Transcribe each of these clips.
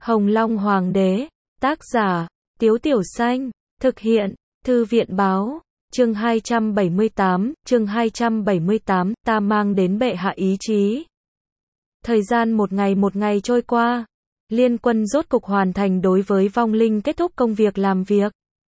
Hồng Long Hoàng đế, tác giả, Tiếu Tiểu Xanh, thực hiện, Thư viện báo, chương 278, ta mang đến bệ hạ ý chí. Thời gian một ngày trôi qua, liên quân rốt cục hoàn thành đối với vong linh kết thúc công việc làm việc.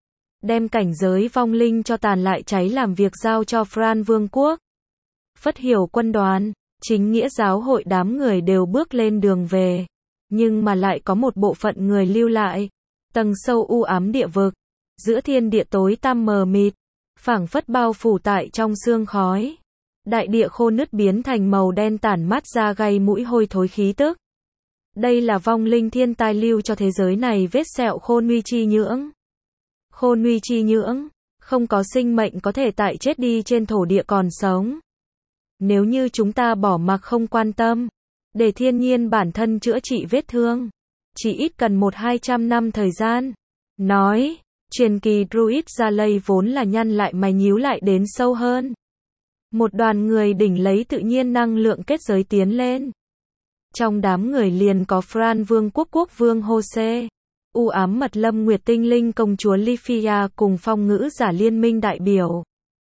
Đem cảnh giới vong linh cho tàn lại cháy làm việc giao cho Fran Vương quốc. Phất Hiểu quân đoàn, chính nghĩa giáo hội đám người đều bước lên đường về. Nhưng mà lại có một bộ phận người lưu lại. Tầng sâu u ám địa vực. Giữa thiên địa tối tăm mờ mịt. Phảng phất bao phủ tại trong sương khói. Đại địa khô nứt biến thành màu đen tản mát ra gây mũi hôi thối khí tức. Đây là vong linh thiên tai lưu cho thế giới này vết sẹo khôn nguy chi nhưỡng. Khôn nguy chi nhưỡng, không có sinh mệnh có thể tại chết đi trên thổ địa còn sống. Nếu như chúng ta bỏ mặc không quan tâm, để thiên nhiên bản thân chữa trị vết thương, chỉ ít cần 100-200 năm thời gian. Nói, truyền kỳ Druid Raleigh vốn là nhăn lại mày nhíu lại đến sâu hơn. Một đoàn người đỉnh lấy tự nhiên năng lượng kết giới tiến lên. Trong đám người liền có Fran Vương quốc quốc vương Jose, u ám mật lâm nguyệt tinh linh công chúa Lifia cùng phong ngữ giả liên minh đại biểu.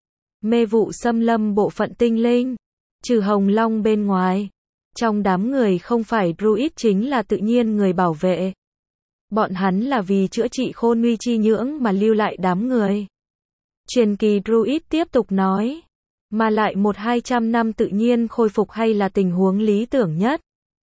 Mê vụ xâm lâm bộ phận tinh linh, trừ Hồng Long bên ngoài. Trong đám người không phải Druid chính là tự nhiên người bảo vệ. Bọn hắn là vì chữa trị khôn nguy chi nhưỡng mà lưu lại đám người. Truyền kỳ Druid tiếp tục nói. Mà lại 100-200 năm tự nhiên khôi phục hay là tình huống lý tưởng nhất.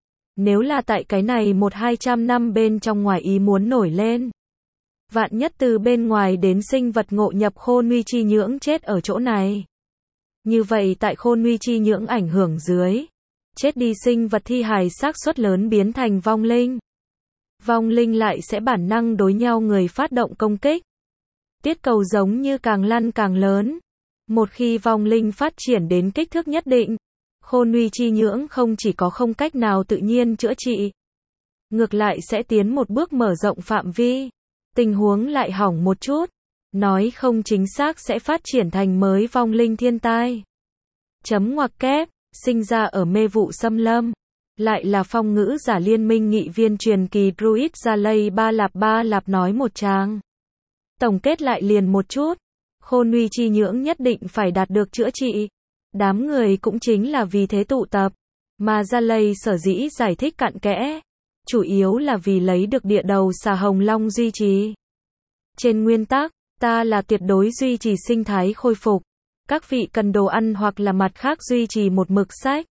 Nếu là tại cái này 100-200 năm bên trong ngoài ý muốn nổi lên. Vạn nhất từ bên ngoài đến sinh vật ngộ nhập khôn nguy chi nhưỡng chết ở chỗ này. Như vậy tại khôn nguy chi nhưỡng ảnh hưởng dưới. Chết đi sinh vật thi hài xác suất lớn biến thành vong linh. Vong linh lại sẽ bản năng đối nhau người phát động công kích. Tiết cầu giống như càng lăn càng lớn. Một khi vong linh phát triển đến kích thước nhất định, khôn nguy chi nhưỡng không chỉ có không cách nào tự nhiên chữa trị, ngược lại sẽ tiến một bước mở rộng phạm vi. Tình huống lại hỏng một chút, nói không chính xác sẽ phát triển thành mới vong linh thiên tai. Chấm ngoặc kép, sinh ra ở mê vụ xâm lâm, lại là phong ngữ giả liên minh nghị viên truyền kỳ Druid Raleigh ba lạp nói một tràng. Tổng kết lại liền một chút. Khôn nguy chi nhưỡng nhất định phải đạt được chữa trị. Đám người cũng chính là vì thế tụ tập. Mà Raleigh sở dĩ giải thích cặn kẽ. Chủ yếu là vì lấy được địa đầu xà Hồng Long duy trì. Trên nguyên tắc, ta là tuyệt đối duy trì sinh thái khôi phục. Các vị cần đồ ăn hoặc là mặt khác duy trì một mực sách.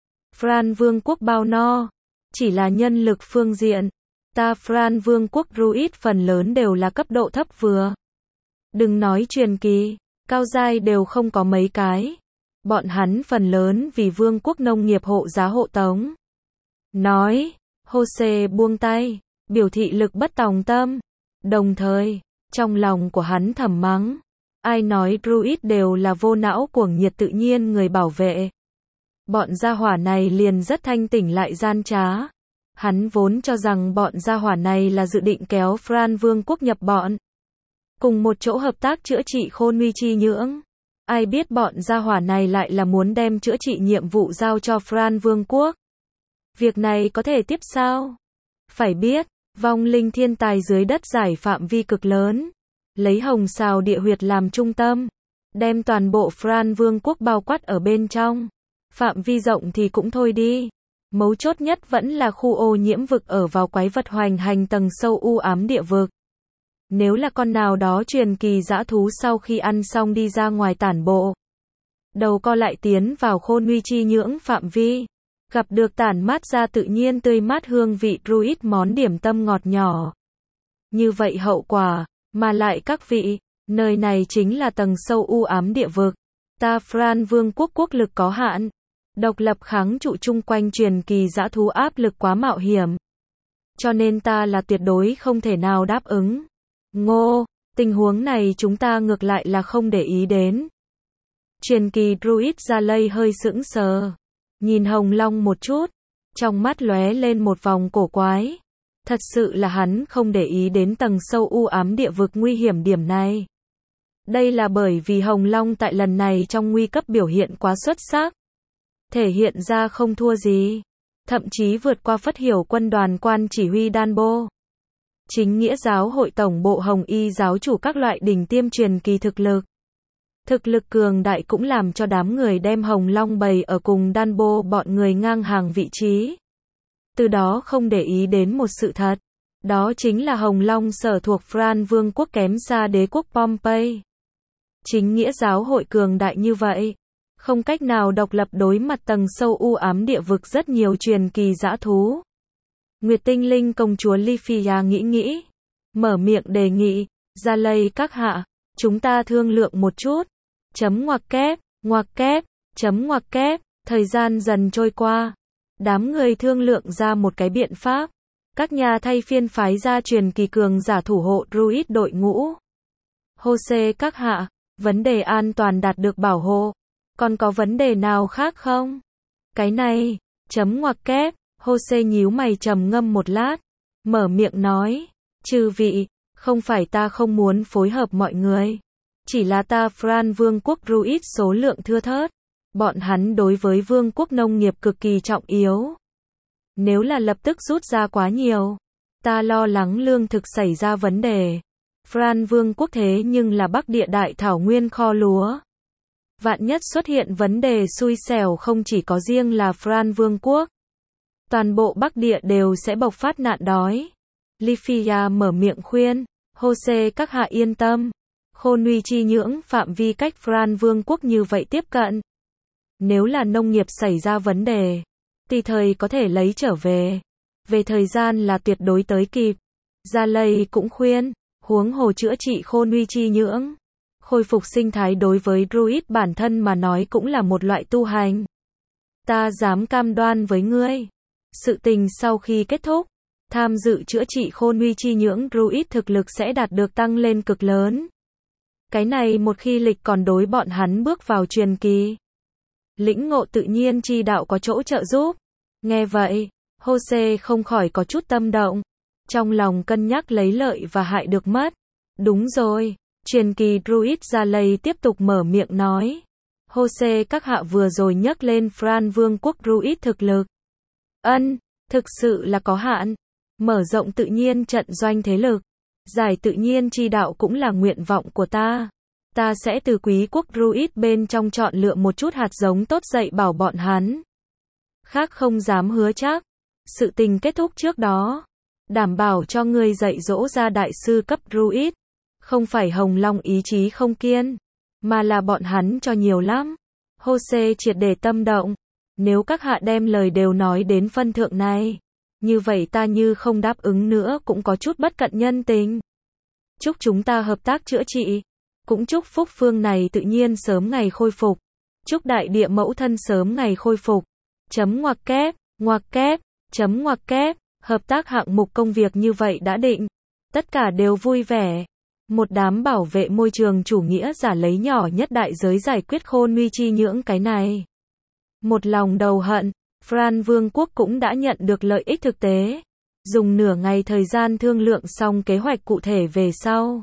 Fran Vương quốc bao no. Chỉ là nhân lực phương diện. Ta Fran Vương quốc Druid phần lớn đều là cấp độ thấp vừa. Đừng nói truyền kỳ, cao giai đều không có mấy cái. Bọn hắn phần lớn vì vương quốc nông nghiệp hộ giá hộ tống. Nói, Jose buông tay, biểu thị lực bất tòng tâm. Đồng thời, trong lòng của hắn thầm mắng. Ai nói Druid đều là vô não cuồng nhiệt tự nhiên người bảo vệ. Bọn gia hỏa này liền rất thanh tỉnh lại gian trá. Hắn vốn cho rằng bọn gia hỏa này là dự định kéo Fran Vương quốc nhập bọn. Cùng một chỗ hợp tác chữa trị khôn nguy chi nhưỡng. Ai biết bọn gia hỏa này lại là muốn đem chữa trị nhiệm vụ giao cho Fran Vương quốc. Việc này có thể tiếp sao? Phải biết, vong linh thiên tài dưới đất giải phạm vi cực lớn. Lấy hồng sào địa huyệt làm trung tâm. Đem toàn bộ Fran Vương quốc bao quát ở bên trong. Phạm vi rộng thì cũng thôi đi. Mấu chốt nhất vẫn là khu ô nhiễm vực ở vào quái vật hoành hành tầng sâu u ám địa vực. Nếu là con nào đó truyền kỳ dã thú sau khi ăn xong đi ra ngoài tản bộ. Đầu co lại tiến vào khôn nguy chi nhưỡng phạm vi. Gặp được tản mát ra tự nhiên tươi mát hương vị Druid món điểm tâm ngọt nhỏ. Như vậy hậu quả, mà lại các vị, nơi này chính là tầng sâu u ám địa vực. Ta Fran Vương quốc quốc lực có hạn. Độc lập kháng trụ chung quanh truyền kỳ dã thú áp lực quá mạo hiểm. Cho nên ta là tuyệt đối không thể nào đáp ứng. Ngô, tình huống này chúng ta ngược lại là không để ý đến. Truyền kỳ Druid Raleigh hơi sững sờ. Nhìn Hồng Long một chút. Trong mắt lóe lên một vòng cổ quái. Thật sự là hắn không để ý đến tầng sâu u ám địa vực nguy hiểm điểm này. Đây là bởi vì Hồng Long tại lần này trong nguy cấp biểu hiện quá xuất sắc. Thể hiện ra không thua gì. thậm chí vượt qua Phất Hiểu Quân đoàn quan chỉ huy Danbo. Chính nghĩa giáo hội tổng bộ Hồng Y giáo chủ các loại đỉnh tiêm truyền kỳ thực lực. Thực lực cường đại cũng làm cho đám người đem Hồng Long bày ở cùng Danbo bọn người ngang hàng vị trí. Từ đó không để ý đến một sự thật. Đó chính là Hồng Long sở thuộc Fran Vương quốc kém xa đế quốc Pompey. Chính nghĩa giáo hội cường đại như vậy, không cách nào độc lập đối mặt tầng sâu u ám địa vực rất nhiều truyền kỳ dã thú. Nguyệt Tinh Linh công chúa Lifia nghĩ, mở miệng đề nghị, Ra Lây các hạ, chúng ta thương lượng một chút. Ngoặc kép, ngoặc kép, thời gian dần trôi qua. Đám người thương lượng ra một cái biện pháp. Các nhà thay phiên phái ra truyền kỳ cường giả thủ hộ Druid đội ngũ. Jose các hạ, vấn đề an toàn đạt được bảo hộ. Còn có vấn đề nào khác không? Cái này, ngoặc kép, Jose nhíu mày trầm ngâm một lát. Mở miệng nói, chư vị, không phải ta không muốn phối hợp mọi người. Chỉ là ta Fran Vương quốc Druid số lượng thưa thớt. Bọn hắn đối với Vương quốc nông nghiệp cực kỳ trọng yếu. Nếu là lập tức rút ra quá nhiều, ta lo lắng lương thực xảy ra vấn đề. Fran Vương quốc thế nhưng là Bắc Địa Đại Thảo Nguyên kho lúa. Vạn nhất xuất hiện vấn đề xui xẻo không chỉ có riêng là Fran Vương quốc. Toàn bộ Bắc Địa đều sẽ bộc phát nạn đói. Lifia mở miệng khuyên, Jose các hạ yên tâm. Khôn uy chi nhưỡng phạm vi cách Fran Vương quốc như vậy tiếp cận. Nếu là nông nghiệp xảy ra vấn đề, tùy thời có thể lấy trở về. Về thời gian là tuyệt đối tới kịp. Ra Lây cũng khuyên, huống hồ chữa trị khôn uy chi nhưỡng. Khôi phục sinh thái đối với Druid bản thân mà nói cũng là một loại tu hành. Ta dám cam đoan với ngươi. Sự tình sau khi kết thúc, tham dự chữa trị khôn uy chi nhưỡng Druid thực lực sẽ đạt được tăng lên cực lớn. Cái này một khi lịch còn đối bọn hắn bước vào truyền kỳ. Lĩnh ngộ tự nhiên chi đạo có chỗ trợ giúp. Nghe vậy, Jose không khỏi có chút tâm động. Trong lòng cân nhắc lấy lợi và hại được mất. Đúng rồi, truyền kỳ Druid Ra Lây tiếp tục mở miệng nói. Jose các hạ vừa rồi nhắc lên Fran Vương quốc Druid thực lực. Thực sự là có hạn. Mở rộng tự nhiên trận doanh thế lực. Giải tự nhiên chi đạo cũng là nguyện vọng của ta. Ta sẽ từ quý quốc Druid bên trong chọn lựa một chút hạt giống tốt dạy bảo bọn hắn. Khác không dám hứa chắc. Sự tình kết thúc trước đó. Đảm bảo cho ngươi dạy dỗ ra đại sư cấp Druid. Không phải Hồng Long ý chí không kiên. Mà là bọn hắn cho nhiều lắm. Jose triệt để tâm động. Nếu các hạ đem lời đều nói đến phân thượng này. Như vậy ta như không đáp ứng nữa cũng có chút bất cận nhân tình. Chúc chúng ta hợp tác chữa trị. Cũng chúc phúc phương này tự nhiên sớm ngày khôi phục. Chúc đại địa mẫu thân sớm ngày khôi phục. Ngoặc kép, ngoặc kép, hợp tác hạng mục công việc như vậy đã định. Tất cả đều vui vẻ. Một đám bảo vệ môi trường chủ nghĩa giả lấy nhỏ nhất đại giới giải quyết khôn uy chi nhưỡng cái này. Một lòng đầu hận, Fran Vương quốc cũng đã nhận được lợi ích thực tế. Dùng nửa ngày thời gian thương lượng xong kế hoạch cụ thể về sau.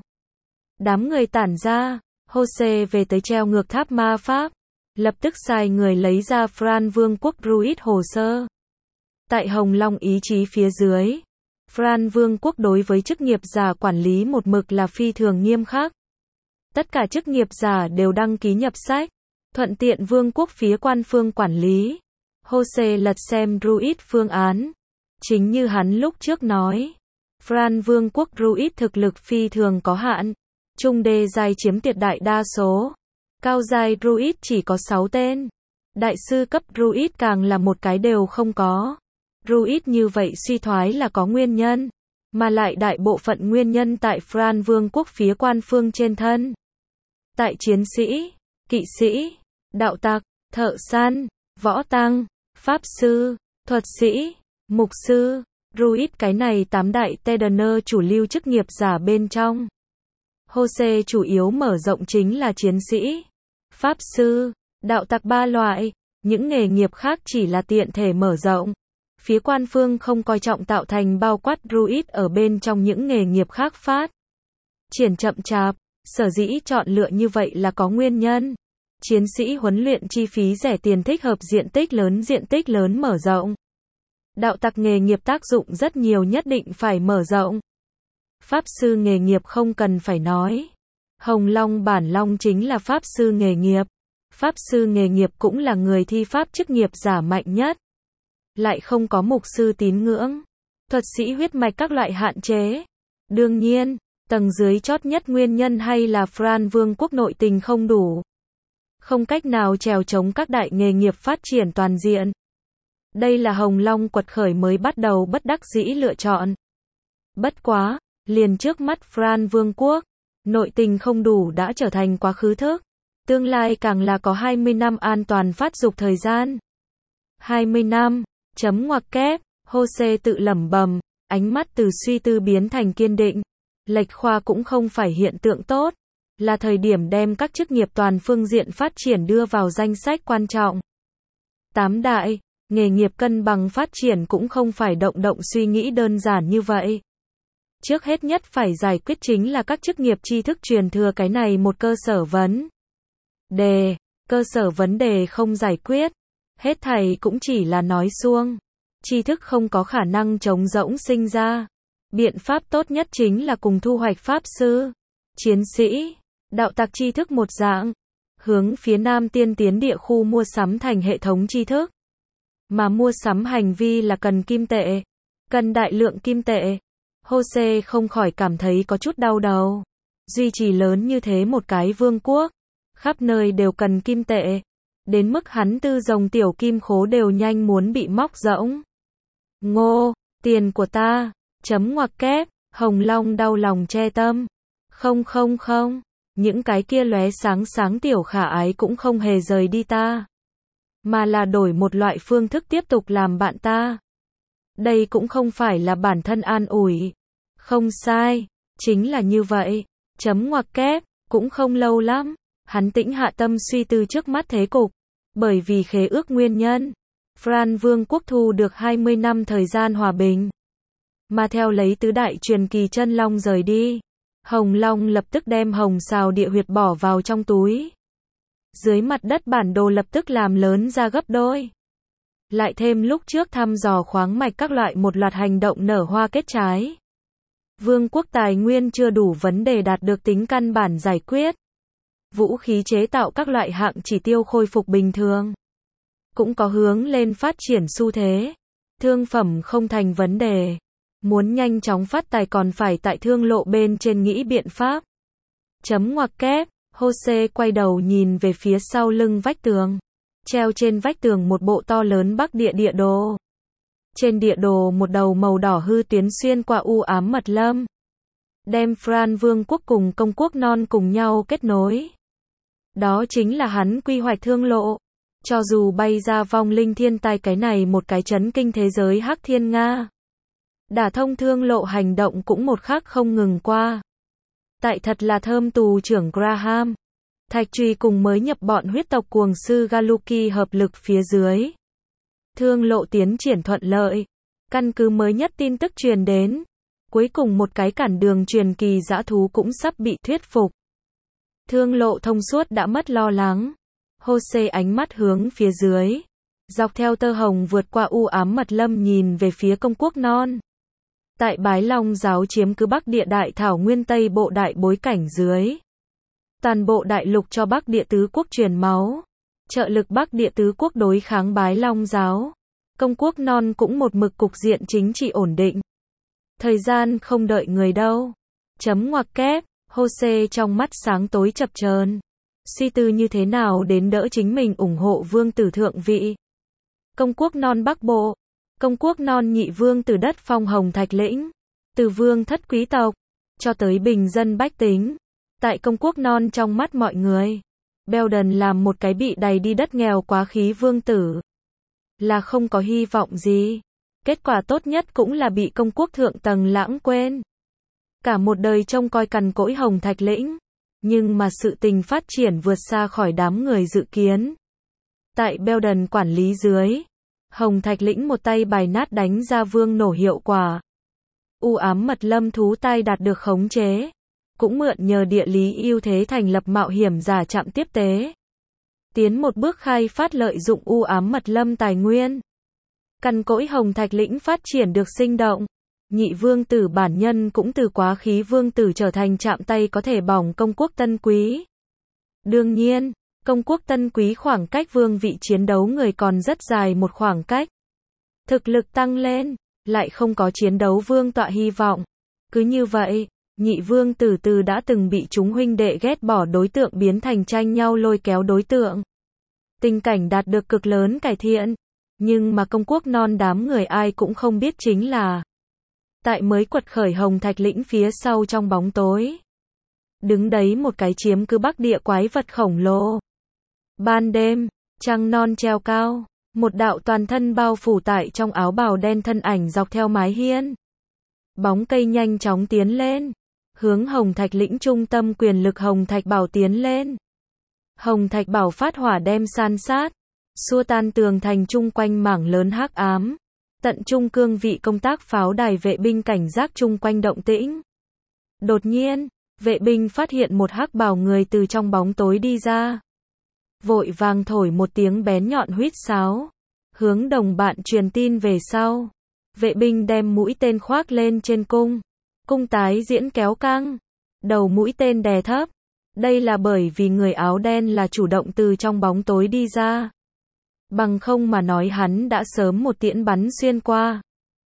Đám người tản ra, Jose về tới treo ngược tháp ma pháp. Lập tức sai người lấy ra Fran Vương quốc Druid hồ sơ. Tại Hồng Long ý chí phía dưới, Fran Vương quốc đối với chức nghiệp giả quản lý một mực là phi thường nghiêm khắc. Tất cả chức nghiệp giả đều đăng ký nhập sách, thuận tiện Vương quốc phía quan phương quản lý. Jose lật xem Druid phương án. Chính như hắn lúc trước nói, Fran Vương quốc Druid thực lực phi thường có hạn. Trung đê giai chiếm tuyệt đại đa số. Cao giai Druid chỉ có 6 tên. Đại sư cấp Druid càng là một cái đều không có. Druid như vậy suy thoái là có nguyên nhân. Mà lại đại bộ phận nguyên nhân tại Fran Vương quốc phía quan phương trên thân. Tại chiến sĩ, kỵ sĩ, đạo tặc, thợ săn, võ tăng, pháp sư, thuật sĩ, mục sư, Druid cái này 8 đại Tedaner chủ lưu chức nghiệp giả bên trong. Jose chủ yếu mở rộng chính là chiến sĩ, pháp sư, đạo tặc 3 loại, những nghề nghiệp khác chỉ là tiện thể mở rộng. Phía quan phương không coi trọng tạo thành bao quát Druid ở bên trong những nghề nghiệp khác phát triển chậm chạp, sở dĩ chọn lựa như vậy là có nguyên nhân. Chiến sĩ huấn luyện chi phí rẻ tiền thích hợp diện tích lớn mở rộng. Đạo tặc nghề nghiệp tác dụng rất nhiều, nhất định phải mở rộng. Pháp sư nghề nghiệp không cần phải nói. Hồng Long Bản Long chính là pháp sư nghề nghiệp. Pháp sư nghề nghiệp cũng là người thi pháp chức nghiệp giả mạnh nhất. Lại không có mục sư tín ngưỡng, thuật sĩ huyết mạch các loại hạn chế. Đương nhiên, tầng dưới chót nhất nguyên nhân hay là Fran Vương quốc nội tình không đủ. Không cách nào chèo chống các đại nghề nghiệp phát triển toàn diện. Đây là Hồng Long quật khởi mới bắt đầu bất đắc dĩ lựa chọn. Bất quá, liền trước mắt Fran Vương quốc, nội tình không đủ đã trở thành quá khứ thức. Tương lai càng là có 20 năm an toàn phát dục thời gian. 20 năm, chấm ngoặc kép, Jose tự lẩm bẩm, ánh mắt từ suy tư biến thành kiên định. Lệch khoa cũng không phải hiện tượng tốt, là thời điểm đem các chức nghiệp toàn phương diện phát triển đưa vào danh sách quan trọng. 8 đại, nghề nghiệp cân bằng phát triển cũng không phải động động suy nghĩ đơn giản như vậy. Trước hết nhất phải giải quyết chính là các chức nghiệp tri thức truyền thừa, cái này một cơ sở vấn đề. Cơ sở vấn đề không giải quyết, hết thảy cũng chỉ là nói suông. Tri thức không có khả năng trống rỗng sinh ra. Biện pháp tốt nhất chính là cùng thu hoạch pháp sư, chiến sĩ, đạo tặc tri thức một dạng. Hướng phía nam tiên tiến địa khu mua sắm thành hệ thống tri thức. Mà mua sắm hành vi là cần kim tệ, cần đại lượng kim tệ. Jose không khỏi cảm thấy có chút đau đầu. Duy trì lớn như thế một cái vương quốc, khắp nơi đều cần kim tệ, đến mức hắn tư rồng tiểu kim khố đều nhanh muốn bị móc rỗng. Ngô, tiền của ta, chấm ngoặc kép, Hồng Long đau lòng che tâm. Không, những cái kia lóe sáng sáng tiểu khả ái cũng không hề rời đi ta, mà là đổi một loại phương thức tiếp tục làm bạn ta. Đây cũng không phải là bản thân an ủi. Không sai, chính là như vậy. Chấm ngoặc kép, cũng không lâu lắm, hắn tĩnh hạ tâm suy tư trước mắt thế cục. Bởi vì khế ước nguyên nhân, Fran Vương quốc thu được 20 năm thời gian hòa bình. Mà theo lấy tứ đại truyền kỳ chân long rời đi, Hồng Long lập tức đem Hồng Sào địa huyệt bỏ vào trong túi. Dưới mặt đất bản đồ lập tức làm lớn ra gấp đôi. Lại thêm lúc trước thăm dò khoáng mạch các loại một loạt hành động nở hoa kết trái. Vương quốc tài nguyên chưa đủ vấn đề đạt được tính căn bản giải quyết. Vũ khí chế tạo các loại hạng chỉ tiêu khôi phục bình thường. Cũng có hướng lên phát triển xu thế. Thương phẩm không thành vấn đề. Muốn nhanh chóng phát tài còn phải tại thương lộ bên trên nghĩ biện pháp. Chấm ngoặc kép, Jose quay đầu nhìn về phía sau lưng vách tường. Treo trên vách tường một bộ to lớn Bắc địa địa đồ. Trên địa đồ một đầu màu đỏ hư tuyến xuyên qua u ám mật lâm. Đem Fran Vương quốc cùng công quốc non cùng nhau kết nối. Đó chính là hắn quy hoạch thương lộ. Cho dù bay ra vong linh thiên tai cái này một cái chấn kinh thế giới hắc thiên Nga. Đả thông thương lộ hành động cũng một khắc không ngừng qua. Tại thật là thơm tù trưởng Graham. Thạch Trùy cùng mới nhập bọn huyết tộc cuồng sư Galuki hợp lực phía dưới. Thương lộ tiến triển thuận lợi. Căn cứ mới nhất tin tức truyền đến. Cuối cùng một cái cản đường truyền kỳ dã thú cũng sắp bị thuyết phục. Thương lộ thông suốt đã mất lo lắng. Jose ánh mắt hướng phía dưới. Dọc theo tơ hồng vượt qua u ám mật lâm nhìn về phía công quốc non. Tại Bái Long giáo chiếm cứ Bắc địa đại thảo nguyên Tây bộ đại bối cảnh dưới. Toàn bộ đại lục cho Bắc địa tứ quốc truyền máu. Trợ lực Bắc địa tứ quốc đối kháng Bái Long giáo. Công quốc non cũng một mực cục diện chính trị ổn định. Thời gian không đợi người đâu. Chấm ngoặc kép, Jose trong mắt sáng tối chập chờn. Suy tư như thế nào đến đỡ chính mình ủng hộ vương tử thượng vị. Công quốc non Bắc Bộ. Công quốc non nhị vương từ đất phong hồng thạch lĩnh. Từ vương thất quý tộc. Cho tới bình dân bách tính. Tại công quốc non trong mắt mọi người. Belden làm một cái bị đầy đi đất nghèo quá khí vương tử. Là không có hy vọng gì. Kết quả tốt nhất cũng là bị công quốc thượng tầng lãng quên. Cả một đời trông coi cằn cỗi hồng thạch lĩnh. Nhưng mà sự tình phát triển vượt xa khỏi đám người dự kiến. Tại Belden quản lý dưới. Hồng thạch lĩnh một tay bài nát đánh ra vương nổ hiệu quả. U ám mật lâm thú tai đạt được khống chế. Cũng mượn nhờ địa lý ưu thế thành lập mạo hiểm giả trạm tiếp tế. Tiến một bước khai phát lợi dụng u ám mật lâm tài nguyên. Cằn cỗi Hồng Thạch lĩnh phát triển được sinh động. Nhị vương tử bản nhân cũng từ quá khí vương tử trở thành chạm tay có thể bỏng công quốc Tân Quý. Đương nhiên, công quốc Tân Quý khoảng cách vương vị chiến đấu người còn rất dài một khoảng cách. Thực lực tăng lên, lại không có chiến đấu vương tọa hy vọng. Cứ như vậy, nhị vương tử từ đã từng bị chúng huynh đệ ghét bỏ đối tượng biến thành tranh nhau lôi kéo đối tượng. Tình cảnh đạt được cực lớn cải thiện. Nhưng mà công quốc non đám người ai cũng không biết chính là tại mới quật khởi Hồng Thạch lĩnh phía sau trong bóng tối. Đứng đấy một cái chiếm cứ Bắc địa quái vật khổng lồ. Ban đêm, trăng non treo cao, một đạo toàn thân bao phủ tại trong áo bào đen thân ảnh dọc theo mái hiên. Bóng cây nhanh chóng tiến lên, hướng Hồng Thạch lĩnh trung tâm quyền lực Hồng Thạch Bảo tiến lên. Hồng Thạch Bảo phát hỏa đem san sát, xua tan tường thành chung quanh mảng lớn hắc ám. Tận trung cương vị công tác pháo đài vệ binh cảnh giác chung quanh động tĩnh. Đột nhiên, vệ binh phát hiện một hắc bào người từ trong bóng tối đi ra. Vội vàng thổi một tiếng bén nhọn huýt sáo, hướng đồng bạn truyền tin về sau. Vệ binh đem mũi tên khoác lên trên cung. Cung tái diễn kéo căng. Đầu mũi tên đè thấp. Đây là bởi vì người áo đen là chủ động từ trong bóng tối đi ra. Bằng không mà nói hắn đã sớm một tiễn bắn xuyên qua.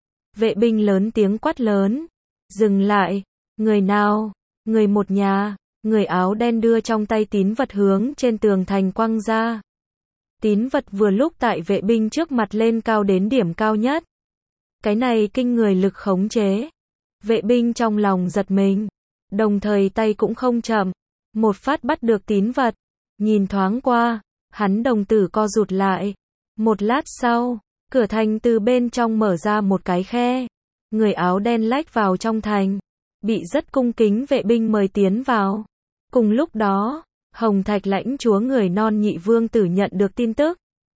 Vệ binh lớn tiếng quát lớn. Dừng lại. Người nào? Người một nhà. Người áo đen đưa trong tay tín vật hướng trên tường thành quăng ra. Tín vật vừa lúc tại vệ binh trước mặt lên cao đến điểm cao nhất. Cái này kinh người lực khống chế. Vệ binh trong lòng giật mình. Đồng thời tay cũng không chậm. Một phát bắt được tín vật. Nhìn thoáng qua. Hắn đồng tử co rụt lại. Một lát sau, cửa thành từ bên trong mở ra một cái khe. Người áo đen lách vào trong thành. Bị rất cung kính vệ binh mời tiến vào. Cùng lúc đó, Hồng Thạch lãnh chúa người non nhị vương tử nhận được tin tức.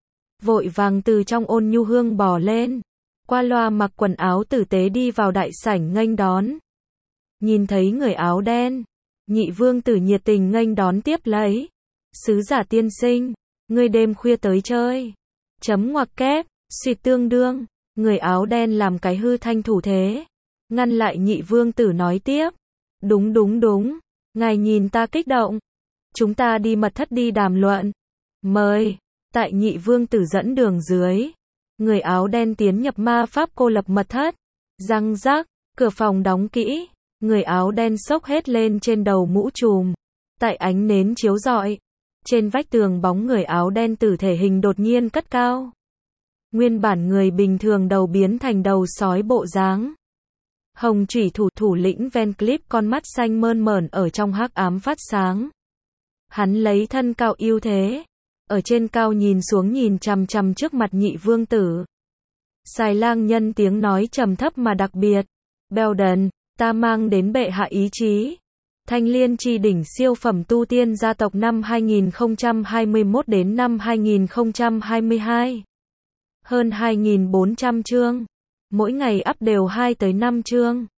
Vội vàng từ trong ôn nhu hương bò lên. Qua loa mặc quần áo tử tế đi vào đại sảnh nghênh đón. Nhìn thấy người áo đen, nhị vương tử nhiệt tình nghênh đón tiếp lấy. Sứ giả tiên sinh, ngươi đêm khuya tới chơi. Chấm ngoặc kép, xuyệt tương đương. Người áo đen làm cái hư thanh thủ thế. Ngăn lại nhị vương tử nói tiếp. Đúng. Ngài nhìn ta kích động. Chúng ta đi mật thất đi đàm luận. Mời. Tại nhị vương tử dẫn đường dưới. Người áo đen tiến nhập ma pháp cô lập mật thất. Răng rác, cửa phòng đóng kỹ. Người áo đen xốc hết lên trên đầu mũ trùm. Tại ánh nến chiếu rọi. Trên vách tường bóng người áo đen tử thể hình đột nhiên cất cao. Nguyên bản người bình thường đầu biến thành đầu sói bộ dáng. Hồng chủy thủ lĩnh Van Cleef con mắt xanh mơn mởn ở trong hắc ám phát sáng. Hắn lấy thân cao ưu thế. Ở trên cao nhìn xuống nhìn chằm chằm trước mặt nhị vương tử. Xài lang nhân tiếng nói trầm thấp mà đặc biệt. Belden, ta mang đến bệ hạ ý chí. Thanh liên chi đỉnh siêu phẩm tu tiên gia tộc năm 2021 đến năm 2022. Hơn 2.400 chương. Mỗi ngày up đều 2 tới 5 chương.